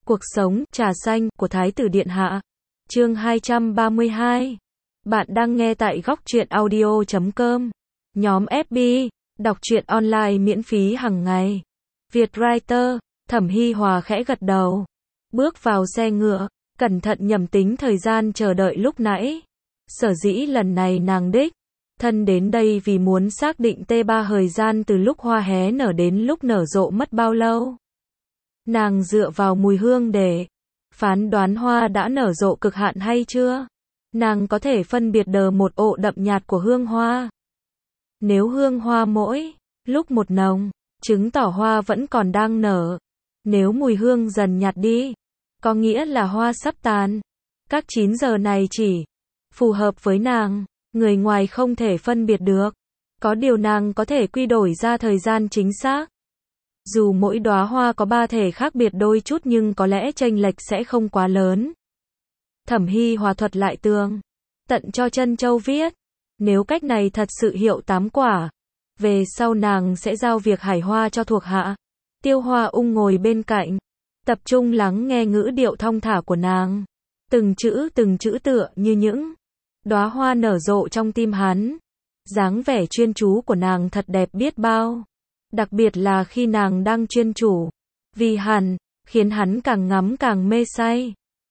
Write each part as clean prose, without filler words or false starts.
Cuộc sống, trà xanh, của Thái tử Điện Hạ. Chương 232. Bạn đang nghe tại góc truyện audio.com. Nhóm FB, đọc truyện online miễn phí hàng ngày. Vietwriter, Thẩm Hi Hòa khẽ gật đầu. Bước vào xe ngựa, cẩn thận nhẩm tính thời gian chờ đợi lúc nãy. Sở dĩ lần này nàng đích thân đến đây vì muốn xác định T3 thời gian từ lúc hoa hé nở đến lúc nở rộ mất bao lâu. Nàng dựa vào mùi hương để phán đoán hoa đã nở rộ cực hạn hay chưa. Nàng có thể phân biệt đờ một ộ đậm nhạt của hương hoa. Nếu hương hoa mỗi lúc một nồng, chứng tỏ hoa vẫn còn đang nở. Nếu mùi hương dần nhạt đi, có nghĩa là hoa sắp tàn. Các 9 giờ này chỉ phù hợp với nàng, người ngoài không thể phân biệt được. Có điều nàng có thể quy đổi ra thời gian chính xác. Dù mỗi đóa hoa có ba thể khác biệt đôi chút nhưng có lẽ chênh lệch sẽ không quá lớn. Thẩm Hi Hòa thuật lại tường tận cho Trân Châu viết. Nếu cách này thật sự hiệu 8 quả, về sau nàng sẽ giao việc hải hoa cho thuộc hạ. Tiêu Hoa Ung ngồi bên cạnh, tập trung lắng nghe ngữ điệu thong thả của nàng. Từng chữ tựa như những đóa hoa nở rộ trong tim hắn. Dáng vẻ chuyên chú của nàng thật đẹp biết bao. Đặc biệt là khi nàng đang chuyên chủ. Vì khiến hắn càng ngắm càng mê say.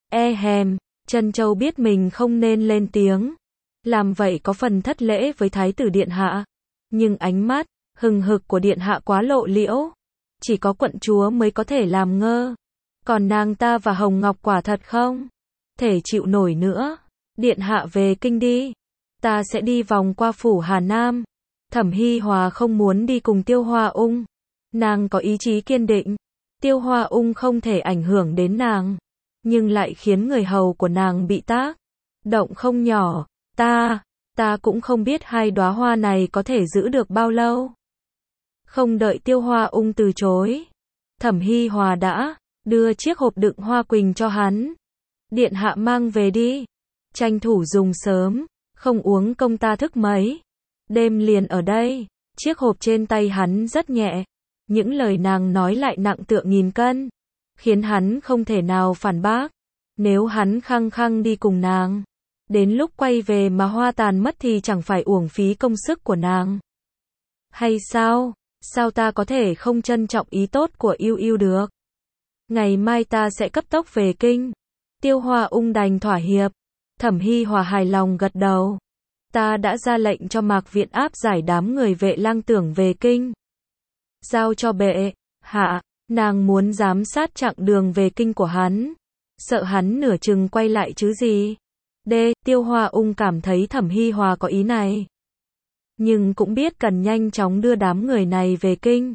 Trân Châu biết mình không nên lên tiếng. Làm vậy có phần thất lễ với Thái tử Điện Hạ. Nhưng ánh mắt hừng hực của Điện Hạ quá lộ liễu. Chỉ có quận chúa mới có thể làm ngơ. Còn nàng ta và Hồng Ngọc quả thật không thể chịu nổi nữa. Điện Hạ về kinh đi. Ta sẽ đi vòng qua phủ Hà Nam. Thẩm Hi Hòa không muốn đi cùng Tiêu Hoa Ung. Nàng có ý chí kiên định. Tiêu Hoa Ung không thể ảnh hưởng đến nàng. Nhưng lại khiến người hầu của nàng bị tác động không nhỏ. Ta cũng không biết hai đóa hoa này có thể giữ được bao lâu. Không đợi Tiêu Hoa Ung từ chối, Thẩm Hi Hòa đã đưa chiếc hộp đựng hoa quỳnh cho hắn. Điện Hạ mang về đi. Tranh thủ dùng sớm, không uống công ta thức mấy. Đêm liền ở đây. Chiếc hộp trên tay hắn rất nhẹ. Những lời nàng nói lại nặng tựa nghìn cân. Khiến hắn không thể nào phản bác. Nếu hắn khăng khăng đi cùng nàng, đến lúc quay về mà hoa tàn mất thì chẳng phải uổng phí công sức của nàng. Hay sao? Sao ta có thể không trân trọng ý tốt của Yêu Yêu được? Ngày mai ta sẽ cấp tốc về kinh. Tiêu Hoa Ung đành thỏa hiệp. Thẩm Hi Hòa hài lòng gật đầu. Ta đã ra lệnh cho Mạc Viện áp giải đám người Vệ Lang Tưởng về kinh. Giao cho bệ hạ. Nàng muốn giám sát chặng đường về kinh của hắn. Sợ hắn nửa chừng quay lại chứ gì. Tiêu Hoa Ung cảm thấy Thẩm Hi Hòa có ý này. Nhưng cũng biết cần nhanh chóng đưa đám người này về kinh.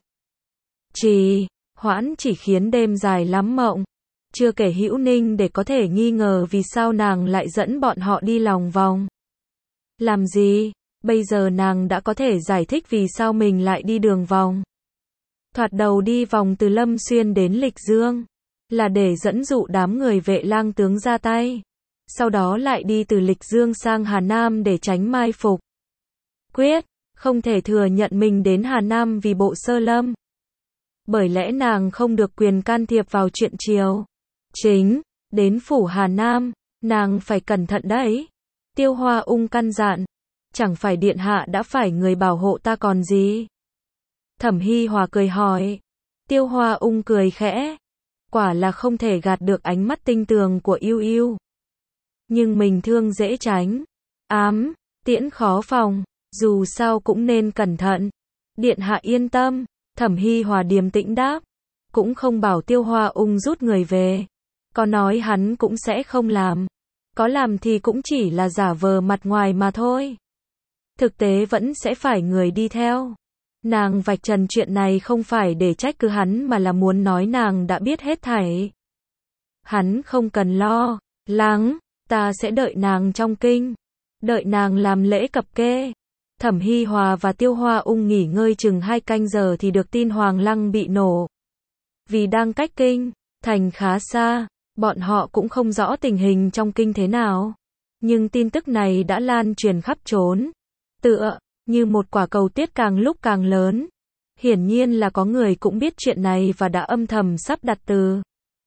Hoãn chỉ khiến đêm dài lắm mộng. Chưa kể Hữu Ninh để có thể nghi ngờ vì sao nàng lại dẫn bọn họ đi lòng vòng. Làm gì? Bây giờ nàng đã có thể giải thích vì sao mình lại đi đường vòng. Thoạt đầu đi vòng từ Lâm Xuyên đến Lịch Dương, là để dẫn dụ đám người Vệ Lang tướng ra tay. Sau đó lại đi từ Lịch Dương sang Hà Nam để tránh mai phục. Quyết không thể thừa nhận mình đến Hà Nam vì bộ sơ lâm. Bởi lẽ nàng không được quyền can thiệp vào chuyện triều chính. Đến phủ Hà Nam, nàng phải cẩn thận đấy. Tiêu Hoa Ung căn dặn. Chẳng phải Điện Hạ đã phải người bảo hộ ta còn gì? Thẩm Hi Hòa cười hỏi. Tiêu Hoa Ung cười khẽ. Quả là không thể gạt được ánh mắt tinh tường của Yêu Yêu. Nhưng mình thương dễ tránh. Tiễn khó phòng. Dù sao cũng nên cẩn thận. Điện Hạ yên tâm. Thẩm Hi Hòa điềm tĩnh đáp. Cũng không bảo Tiêu Hoa Ung rút người về. Có nói hắn cũng sẽ không làm. Có làm thì cũng chỉ là giả vờ mặt ngoài mà thôi. Thực tế vẫn sẽ phải người đi theo. Nàng vạch trần chuyện này không phải để trách cứ hắn mà là muốn nói nàng đã biết hết thảy. Hắn không cần lo lắng. Ta sẽ đợi nàng trong kinh. Đợi nàng làm lễ cập kê. Thẩm Hi Hòa và Tiêu Hoa Ung nghỉ ngơi chừng 2 canh giờ thì được tin Hoàng Lăng bị nổ. Vì đang cách kinh thành khá xa, bọn họ cũng không rõ tình hình trong kinh thế nào. Nhưng tin tức này đã lan truyền khắp trốn. Tựa như một quả cầu tuyết càng lúc càng lớn. Hiển nhiên là có người cũng biết chuyện này và đã âm thầm sắp đặt từ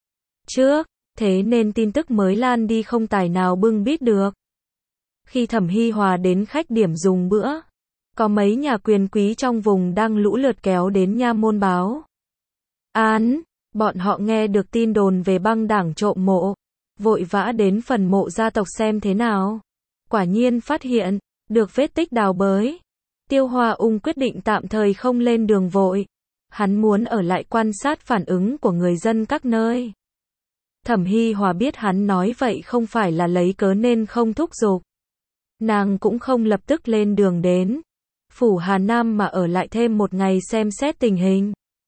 trước, thế nên tin tức mới lan đi không tài nào bưng bít được. Khi Thẩm Hi Hòa đến khách điểm dùng bữa, có mấy nhà quyền quý trong vùng đang lũ lượt kéo đến nha môn báo án. Bọn họ nghe được tin đồn về băng đảng trộm mộ, vội vã đến phần mộ gia tộc xem thế nào. Quả nhiên phát hiện được vết tích đào bới. Tiêu Hoa Ung quyết định tạm thời không lên đường vội. Hắn muốn ở lại quan sát phản ứng của người dân các nơi. Thẩm Hi Hòa biết hắn nói vậy không phải là lấy cớ nên không thúc giục. Nàng cũng không lập tức lên đường đến phủ Hà Nam mà ở lại thêm một ngày xem xét tình hình.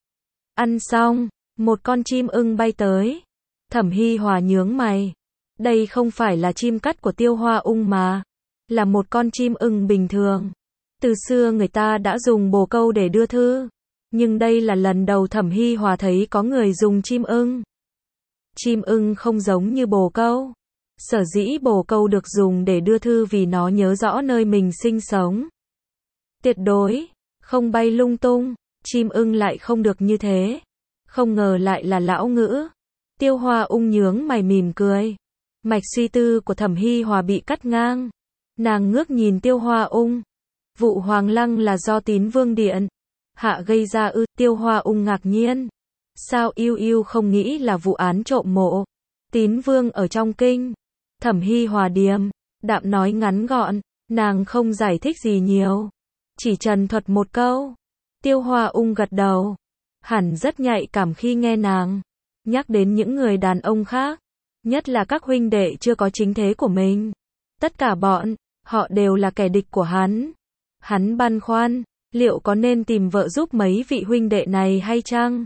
Ăn xong, một con chim ưng bay tới. Thẩm Hi Hòa nhướng mày. Đây không phải là chim cắt của Tiêu Hoa Ung mà, là một con chim ưng bình thường. Từ xưa người ta đã dùng bồ câu để đưa thư, nhưng đây là lần đầu Thẩm Hi Hòa thấy có người dùng chim ưng. Chim ưng không giống như bồ câu. Sở dĩ bồ câu được dùng để đưa thư vì nó nhớ rõ nơi mình sinh sống. Tuyệt đối không bay lung tung, chim ưng lại không được như thế. Không ngờ lại là lão ngữ. Tiêu Hoa Ung nhướng mày mỉm cười. Mạch suy tư của Thẩm Hi Hòa bị cắt ngang. Nàng ngước nhìn Tiêu Hoa Ung. Vụ Hoàng Lăng là do Tín Vương Điện hạ gây ra ư? Tiêu Hoa Ung ngạc nhiên. Sao yêu yêu không nghĩ là vụ án trộm mộ Tín Vương ở trong kinh? Thẩm Hi Hòa điềm đạm nói ngắn gọn, nàng không giải thích gì nhiều, chỉ trần thuật một câu. Tiêu Hoa Ung gật đầu, hẳn rất nhạy cảm khi nghe nàng nhắc đến những người đàn ông khác, nhất là các huynh đệ chưa có chính thế của mình. Tất cả bọn họ đều là kẻ địch của hắn. Hắn băn khoăn, liệu có nên tìm vợ giúp mấy vị huynh đệ này hay chăng?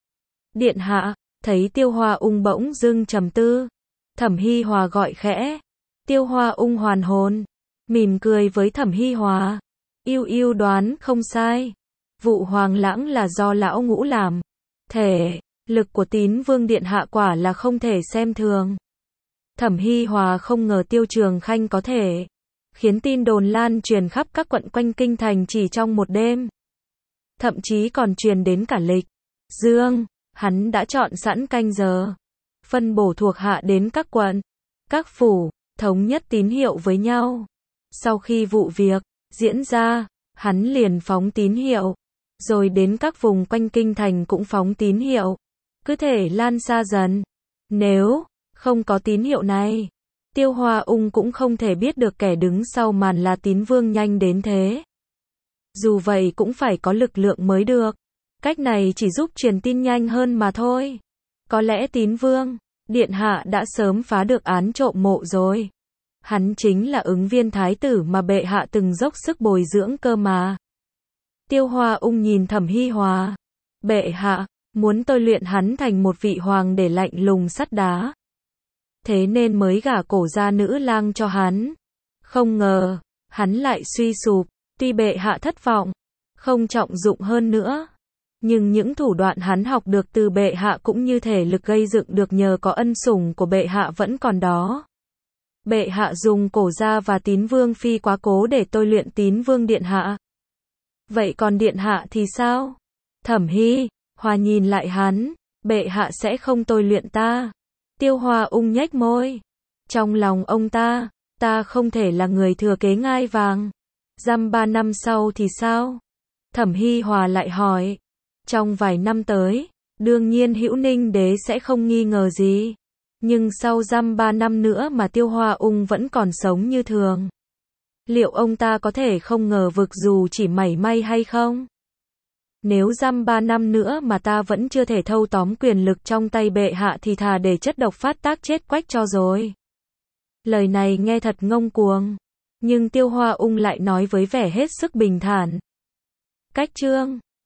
Điện hạ, thấy Tiêu Hoa Ung bỗng dưng trầm tư, Thẩm Hi Hòa gọi khẽ. Tiêu Hoa Ung hoàn hồn, mỉm cười với Thẩm Hi Hòa. Yêu yêu đoán không sai. Vụ Hoàng Lãng là do lão ngũ làm. Thể lực của Tín Vương Điện hạ quả là không thể xem thường. Thẩm Hi Hòa không ngờ Tiêu Trường Khanh có thể khiến tin đồn lan truyền khắp các quận quanh kinh thành chỉ trong một đêm. Thậm chí còn truyền đến cả Lịch Dương. Hắn đã chọn sẵn canh giờ, phân bổ thuộc hạ đến các quận, các phủ, thống nhất tín hiệu với nhau. Sau khi vụ việc diễn ra, hắn liền phóng tín hiệu, rồi đến các vùng quanh kinh thành cũng phóng tín hiệu, cứ thể lan xa dần. Nếu không có tín hiệu này, Tiêu Hoa Ung cũng không thể biết được kẻ đứng sau màn là Tín Vương nhanh đến thế. Dù vậy cũng phải có lực lượng mới được. Cách này chỉ giúp truyền tin nhanh hơn mà thôi. Có lẽ Tín Vương Điện hạ đã sớm phá được án trộm mộ rồi. Hắn chính là ứng viên thái tử mà bệ hạ từng dốc sức bồi dưỡng cơ mà. Tiêu Hoa Ung nhìn Thẩm Hi Hòa. Bệ hạ muốn tôi luyện hắn thành một vị hoàng để lạnh lùng sắt đá. Thế nên mới gả cổ gia nữ lang cho hắn. Không ngờ, hắn lại suy sụp. Tuy bệ hạ thất vọng, không trọng dụng hơn nữa, nhưng những thủ đoạn hắn học được từ bệ hạ cũng như thể lực gây dựng được nhờ có ân sủng của bệ hạ vẫn còn đó. Bệ hạ dùng cổ gia và Tín Vương Phi quá cố để tôi luyện Tín Vương Điện hạ. Vậy còn Điện hạ thì sao? Thẩm Hi Hòa nhìn lại hắn. Bệ hạ sẽ không tôi luyện ta. Tiêu Hoa Ung nhếch môi. Trong lòng ông ta không thể là người thừa kế ngai vàng. Dăm 3 năm sau thì sao? Thẩm Hi Hòa lại hỏi. Trong vài năm tới, đương nhiên Hữu Ninh đế sẽ không nghi ngờ gì. Nhưng sau dăm 3 năm nữa mà Tiêu Hoa Ung vẫn còn sống như thường, liệu ông ta có thể không ngờ vực dù chỉ mảy may hay không? Nếu dăm 3 năm nữa mà ta vẫn chưa thể thâu tóm quyền lực trong tay bệ hạ thì thà để chất độc phát tác chết quách cho rồi. Lời này nghe thật ngông cuồng, nhưng Tiêu Hoa Ung lại nói với vẻ hết sức bình thản. Cách chương